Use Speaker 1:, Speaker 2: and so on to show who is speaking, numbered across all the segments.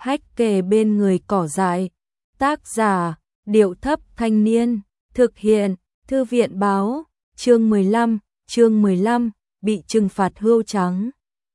Speaker 1: hách kề bên người cỏ dại. Tác giả, Điệu Thấp Thanh Niên. Thực hiện, Thư viện Báo. Chương 15, bị trừng phạt hươu trắng.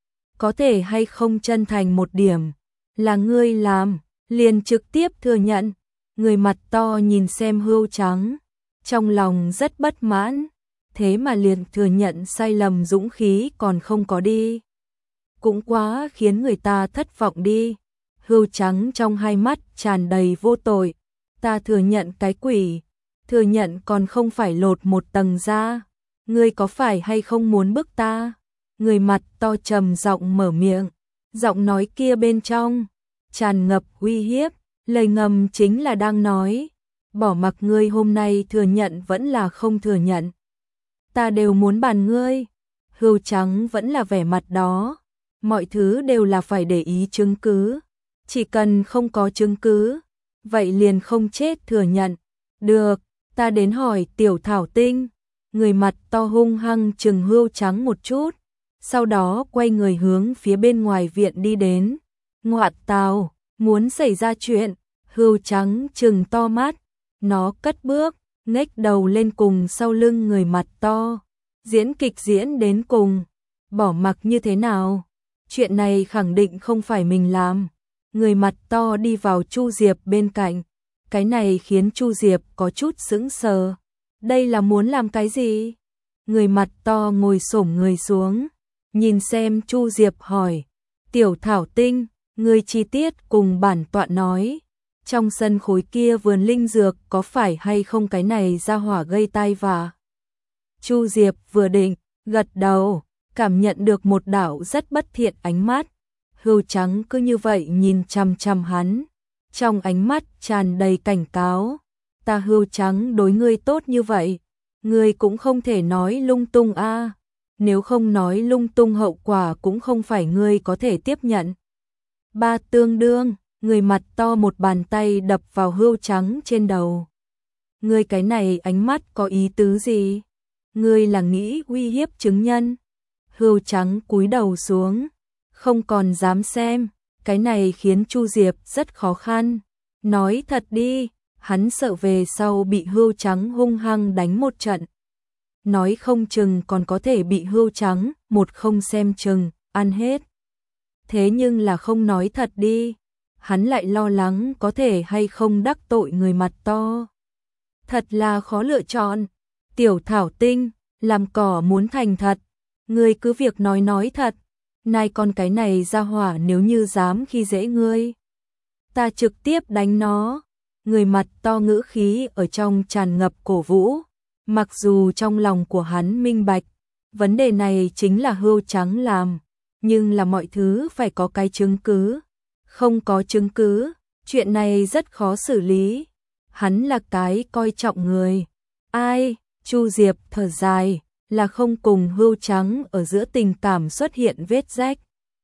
Speaker 1: Có thể hay không chân thành một điểm, là ngươi làm, liền trực tiếp thừa nhận. Người mặt to nhìn xem hươu trắng, trong lòng rất bất mãn, thế mà liền thừa nhận sai lầm dũng khí còn không có đi. Cũng quá khiến người ta thất vọng đi. Hươu trắng trong hai mắt tràn đầy vô tội. Ta thừa nhận cái quỷ, thừa nhận còn không phải lột một tầng da. Ngươi có phải hay không muốn bức ta? Người mặt to trầm giọng mở miệng, giọng nói kia bên trong tràn ngập uy hiếp, lời ngầm chính là đang nói, bỏ mặc ngươi hôm nay thừa nhận vẫn là không thừa nhận, ta đều muốn bàn ngươi. Hươu trắng vẫn là vẻ mặt đó, mọi thứ đều là phải để ý chứng cứ, chỉ cần không có chứng cứ, vậy liền không chết thừa nhận. Được, ta đến hỏi Tiểu Thảo Tinh. Người mặt to hung hăng chừng hươu trắng một chút, sau đó quay người hướng phía bên ngoài viện đi đến. Ngoạn tào, muốn xảy ra chuyện. Hươu trắng chừng to mắt, nó cất bước, nhếch đầu lên cùng sau lưng người mặt to. Diễn kịch diễn đến cùng, bỏ mặc như thế nào, chuyện này khẳng định không phải mình làm. Người mặt to đi vào Chu Diệp bên cạnh, cái này khiến Chu Diệp có chút sững sờ. Đây là muốn làm cái gì? Người mặt to ngồi xổm người xuống, nhìn xem Chu Diệp hỏi, Tiểu Thảo Tinh, người chi tiết cùng bản tọa nói, trong sân khối kia vườn linh dược có phải hay không cái này ra hỏa gây tai vạ? Chu Diệp vừa định, gật đầu, cảm nhận được một đạo rất bất thiện ánh mắt. Hươu trắng cứ như vậy nhìn chằm chằm hắn, trong ánh mắt tràn đầy cảnh cáo. Ta hươu trắng đối ngươi tốt như vậy, ngươi cũng không thể nói lung tung a. Nếu không nói lung tung hậu quả cũng không phải ngươi có thể tiếp nhận. Ba tương đương, người mặt to một bàn tay đập vào hươu trắng trên đầu. Ngươi cái này ánh mắt có ý tứ gì? Ngươi là nghĩ uy hiếp chứng nhân? Hươu trắng cúi đầu xuống, không còn dám xem, cái này khiến Chu Diệp rất khó khăn. Nói thật đi, hắn sợ về sau bị hươu trắng hung hăng đánh một trận. Nói không chừng còn có thể bị hươu trắng một không xem chừng, ăn hết. Thế nhưng là không nói thật đi, hắn lại lo lắng có thể hay không đắc tội người mặt to. Thật là khó lựa chọn. Tiểu Thảo Tinh, làm cỏ muốn thành thật, ngươi cứ việc nói thật. Này con cái này ra hỏa nếu như dám khi dễ ngươi, ta trực tiếp đánh nó. Người mặt to ngữ khí ở trong tràn ngập cổ vũ, mặc dù trong lòng của hắn minh bạch, vấn đề này chính là hươu trắng làm, nhưng là mọi thứ phải có cái chứng cứ. Không có chứng cứ, chuyện này rất khó xử lý. Hắn là cái coi trọng người. Ai? Chu Diệp thở dài, là không cùng hươu trắng ở giữa tình cảm xuất hiện vết rách.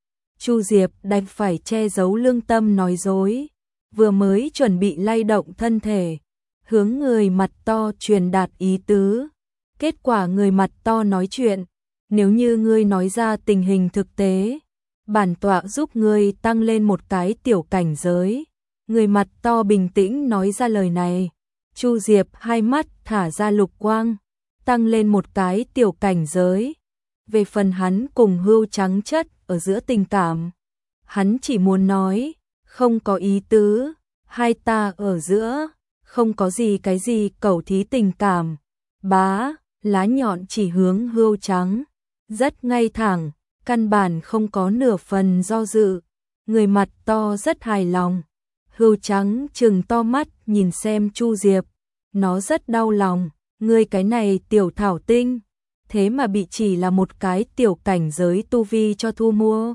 Speaker 1: Chu Diệp đành phải che giấu lương tâm nói dối, vừa mới chuẩn bị lay động thân thể, hướng người mặt to truyền đạt ý tứ. Kết quả người mặt to nói chuyện, nếu như ngươi nói ra tình hình thực tế, bản tọa giúp ngươi tăng lên một cái tiểu cảnh giới. Người mặt to bình tĩnh nói ra lời này, Chu Diệp hai mắt thả ra lục quang, tăng lên một cái tiểu cảnh giới. Về phần hắn cùng hươu trắng chất ở giữa tình cảm, hắn chỉ muốn nói, không có ý tứ, hai ta ở giữa, không có gì cái gì cẩu thí tình cảm. Bá, lá nhọn chỉ hướng hươu trắng, rất ngay thẳng, căn bản không có nửa phần do dự. Người mặt to rất hài lòng. Hươu trắng trừng to mắt nhìn xem Chu Diệp, nó rất đau lòng. Ngươi cái này Tiểu Thảo Tinh, thế mà bị chỉ là một cái tiểu cảnh giới tu vi cho thu mua.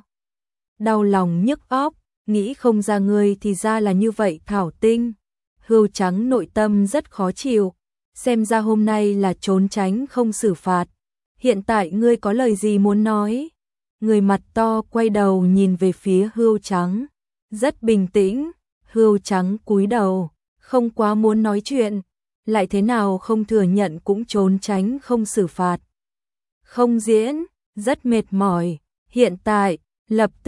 Speaker 1: Đau lòng nhức óc, nghĩ không ra ngươi thì ra là như vậy Thảo Tinh. Hươu trắng nội tâm rất khó chịu, xem ra hôm nay là trốn tránh không xử phạt. Hiện tại ngươi có lời gì muốn nói? Người mặt to quay đầu nhìn về phía hươu trắng, rất bình tĩnh. Hươu trắng cúi đầu, không quá muốn nói chuyện, lại thế nào không thừa nhận cũng trốn tránh không xử phạt. Không diễn, rất mệt mỏi, hiện tại, lập tức,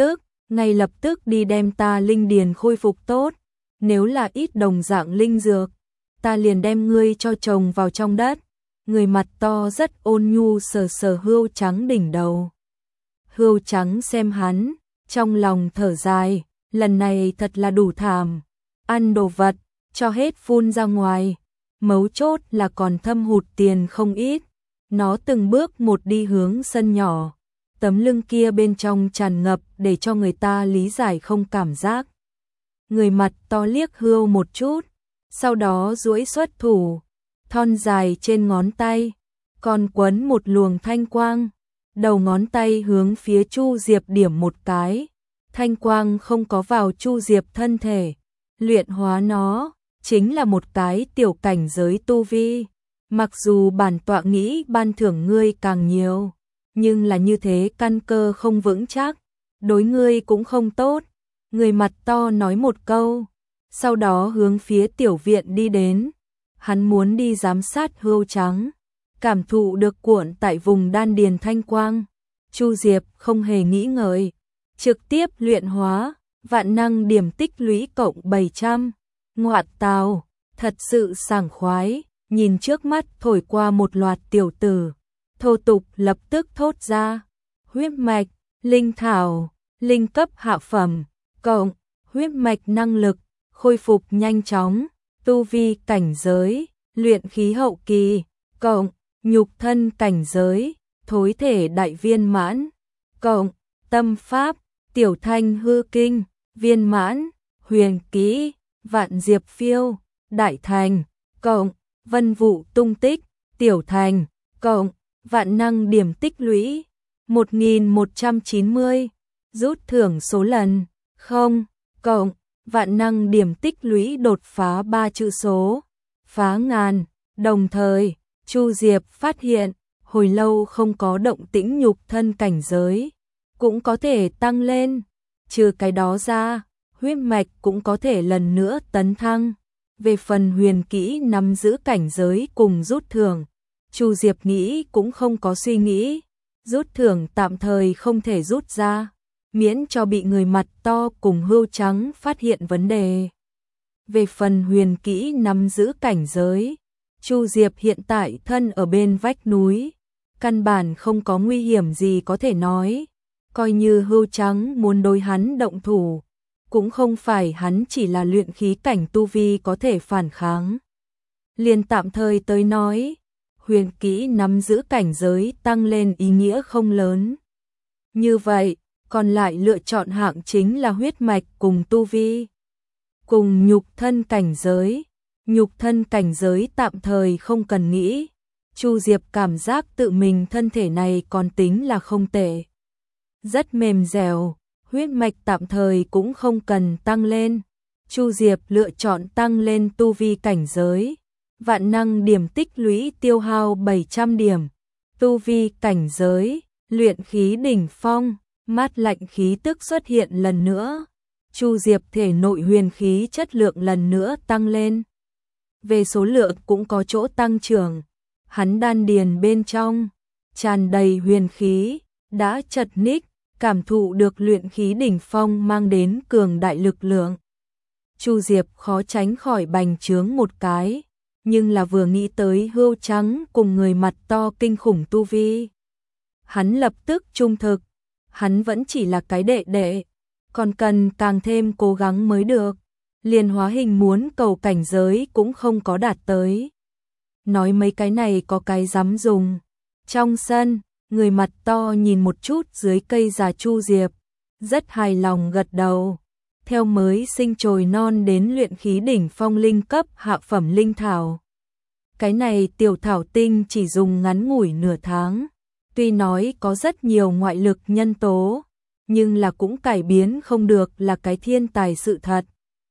Speaker 1: ngay lập tức đi đem ta linh điền khôi phục tốt, nếu là ít đồng dạng linh dược, ta liền đem ngươi cho trồng vào trong đất. Người mặt to rất ôn nhu sờ sờ Hươu Trắng đỉnh đầu. Hươu Trắng xem hắn, trong lòng thở dài, lần này thật là đủ thảm, ăn đồ vật, cho hết phun ra ngoài, mấu chốt là còn thâm hụt tiền không ít. Nó từng bước một đi hướng sân nhỏ, tấm lưng kia bên trong tràn ngập để cho người ta lý giải không cảm giác. Người mặt to liếc Hươu một chút, sau đó duỗi xuất thủ, thon dài trên ngón tay, còn quấn một luồng thanh quang, đầu ngón tay hướng phía Chu Diệp điểm một cái, thanh quang không có vào Chu Diệp thân thể, luyện hóa nó, chính là một cái tiểu cảnh giới tu vi. Mặc dù bản tọa nghĩ ban thưởng ngươi càng nhiều, nhưng là như thế căn cơ không vững chắc, đối ngươi cũng không tốt. Người mặt to nói một câu, sau đó hướng phía tiểu viện đi đến. Hắn muốn đi giám sát Hươu Trắng, cảm thụ được cuộn tại vùng đan điền thanh quang. Chu Diệp không hề nghĩ ngợi, trực tiếp luyện hóa, vạn năng điểm tích lũy cộng 700. Ngoạn tào, thật sự sảng khoái, nhìn trước mắt thổi qua một loạt tiểu tử, thô tục lập tức thốt ra. Huyết mạch, linh thảo, linh cấp hạ phẩm, cộng, huyết mạch năng lực, khôi phục nhanh chóng, tu vi cảnh giới, luyện khí hậu kỳ, cộng, nhục thân cảnh giới, thối thể đại viên mãn, cộng, tâm pháp, tiểu thanh hư kinh, viên mãn, huyền kỹ, vạn diệp phiêu, đại thành, cộng, vân vụ tung tích, tiểu thành, cộng, vạn năng điểm tích lũy, 1190, rút thưởng số lần, không, cộng, vạn năng điểm tích lũy đột phá 3 chữ số, phá ngàn. Đồng thời, Chu Diệp phát hiện, hồi lâu không có động tĩnh nhục thân cảnh giới, cũng có thể tăng lên. Trừ cái đó ra, huyết mạch cũng có thể lần nữa tấn thăng. Về phần huyền kỹ nắm giữ cảnh giới cùng rút thưởng, Chu Diệp nghĩ cũng không có suy nghĩ, rút thưởng tạm thời không thể rút ra, miễn cho bị người mặt to cùng Hươu Trắng phát hiện vấn đề. Về phần huyền kỹ nắm giữ cảnh giới, Chu Diệp hiện tại thân ở bên vách núi, căn bản không có nguy hiểm gì có thể nói, coi như Hươu Trắng muốn đối hắn động thủ, cũng không phải hắn chỉ là luyện khí cảnh tu vi có thể phản kháng. Liền tạm thời tới nói, huyền kỹ nắm giữ cảnh giới tăng lên ý nghĩa không lớn. Như vậy, còn lại lựa chọn hạng chính là huyết mạch cùng tu vi, cùng nhục thân cảnh giới. Nhục thân cảnh giới tạm thời không cần nghĩ, Chu Diệp cảm giác tự mình thân thể này còn tính là không tệ, rất mềm dẻo, huyết mạch tạm thời cũng không cần tăng lên. Chu Diệp lựa chọn tăng lên tu vi cảnh giới, vạn năng điểm tích lũy tiêu hao 700 điểm, tu vi cảnh giới, luyện khí đỉnh phong, mát lạnh khí tức xuất hiện lần nữa. Chu Diệp thể nội huyền khí chất lượng lần nữa tăng lên. Về số lượng cũng có chỗ tăng trưởng, hắn đan điền bên trong tràn đầy huyền khí, đã chật ních, cảm thụ được luyện khí đỉnh phong mang đến cường đại lực lượng. Chu Diệp khó tránh khỏi bành trướng một cái, nhưng là vừa nghĩ tới Hươu Trắng cùng người mặt to kinh khủng tu vi, hắn lập tức trung thực, hắn vẫn chỉ là cái đệ đệ, còn cần càng thêm cố gắng mới được. Liền hóa hình muốn cầu cảnh giới cũng không có đạt tới. Nói mấy cái này có cái dám dùng. Trong sân, người mặt to nhìn một chút dưới cây già Chu Diệp, rất hài lòng gật đầu. Theo mới sinh trồi non đến luyện khí đỉnh phong linh cấp hạ phẩm linh thảo. Cái này tiểu thảo tinh chỉ dùng ngắn ngủi nửa tháng. Tuy nói có rất nhiều ngoại lực nhân tố, nhưng là cũng cải biến không được là cái thiên tài sự thật.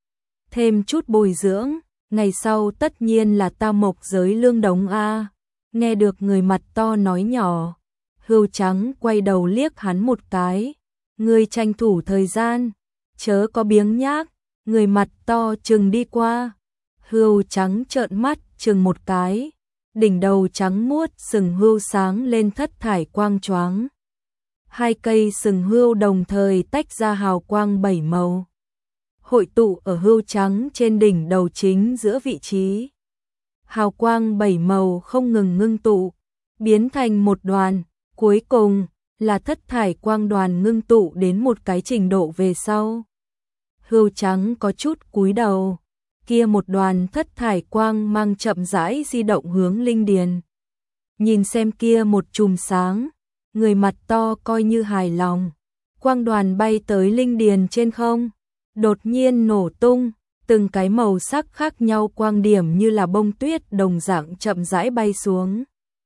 Speaker 1: Thêm chút bồi dưỡng, ngày sau tất nhiên là ta mộc giới lương đống a. Nghe được người mặt to nói nhỏ, Hươu Trắng quay đầu liếc hắn một cái, ngươi tranh thủ thời gian, chớ có biếng nhác. Người mặt to chừng đi qua, Hươu Trắng trợn mắt chừng một cái, đỉnh đầu trắng muốt sừng hươu sáng lên thất thải quang choáng. Hai cây sừng hươu đồng thời tách ra hào quang 7 màu, hội tụ ở hươu trắng trên đỉnh đầu chính giữa vị trí. Hào quang 7 màu không ngừng ngưng tụ, biến thành một đoàn, cuối cùng là thất thải quang đoàn ngưng tụ đến một cái trình độ về sau. Hươu trắng có chút cúi đầu, kia một đoàn thất thải quang mang chậm rãi di động hướng linh điền. Nhìn xem kia một chùm sáng, người mặt to coi như hài lòng. Quang đoàn bay tới linh điền trên không, đột nhiên nổ tung, từng cái màu sắc khác nhau quang điểm như là bông tuyết đồng dạng chậm rãi bay xuống,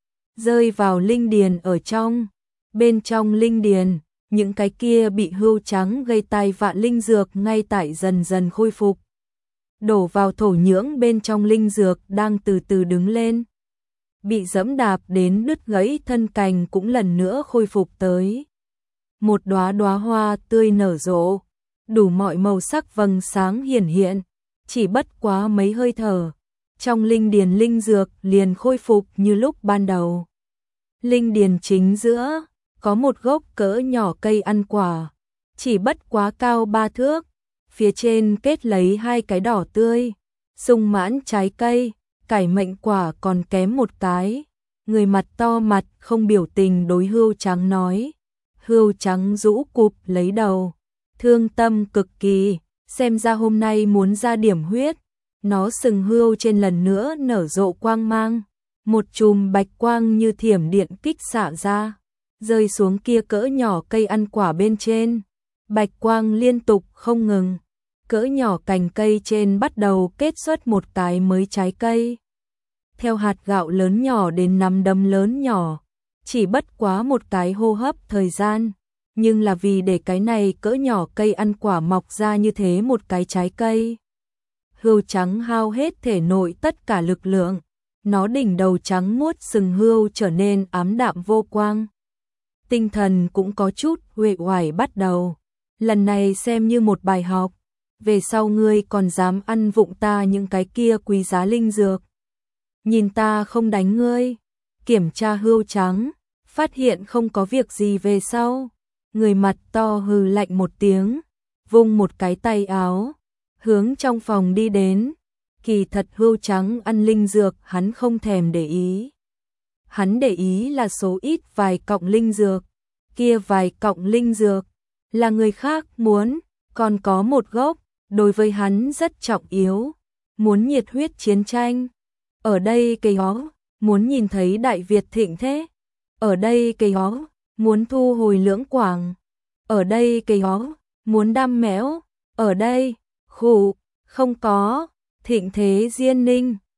Speaker 1: rơi vào linh điền ở trong. Bên trong linh điền, những cái kia bị hươu trắng gây tai vạ linh dược ngay tại dần dần khôi phục. Đổ vào thổ nhưỡng bên trong linh dược đang từ từ đứng lên. Bị dẫm đạp đến đứt gãy thân cành cũng lần nữa khôi phục tới. Một đóa đóa hoa tươi nở rộ, đủ mọi màu sắc vầng sáng hiển hiện, chỉ bất quá mấy hơi thở, trong linh điền linh dược liền khôi phục như lúc ban đầu. Linh điền chính giữa, có một gốc cỡ nhỏ cây ăn quả, chỉ bất quá cao 3 thước, phía trên kết lấy hai cái đỏ tươi, sung mãn trái cây, cải mệnh quả còn kém một cái. Người mặt to mặt không biểu tình đối hươu trắng nói. Hươu trắng rũ cụp lấy đầu, thương tâm cực kỳ, xem ra hôm nay muốn ra điểm huyết. Nó sừng hươu trên lần nữa nở rộ quang mang, một chùm bạch quang như thiểm điện kích xạ ra, rơi xuống kia cỡ nhỏ cây ăn quả bên trên. Bạch quang liên tục không ngừng, cỡ nhỏ cành cây trên bắt đầu kết xuất một cái mới trái cây. Theo hạt gạo lớn nhỏ đến nắm đấm lớn nhỏ, chỉ bất quá một cái hô hấp thời gian, nhưng là vì để cái này cỡ nhỏ cây ăn quả mọc ra như thế một cái trái cây. Hươu trắng hao hết thể nội tất cả lực lượng, nó đỉnh đầu trắng muốt sừng hươu trở nên ám đạm vô quang. Tinh thần cũng có chút uể oải bắt đầu, lần này xem như một bài học, về sau ngươi còn dám ăn vụng ta những cái kia quý giá linh dược. Nhìn ta không đánh ngươi. Kiểm tra hươu trắng, phát hiện không có việc gì về sau. Người mặt to hừ lạnh một tiếng, vung một cái tay áo, hướng trong phòng đi đến. Kỳ thật hươu trắng ăn linh dược hắn không thèm để ý. Hắn để ý là số ít vài cọng linh dược. Kia vài cọng linh dược là người khác muốn, còn có một gốc đối với hắn rất trọng yếu, muốn nhiệt huyết chiến tranh. Ở đây cây ó, muốn nhìn thấy Đại Việt thịnh thế. Ở đây cây ó, muốn thu hồi Lưỡng Quảng. Ở đây cây ó, muốn đam mẽo. Ở đây, khủ, không có, thịnh thế Diên Ninh.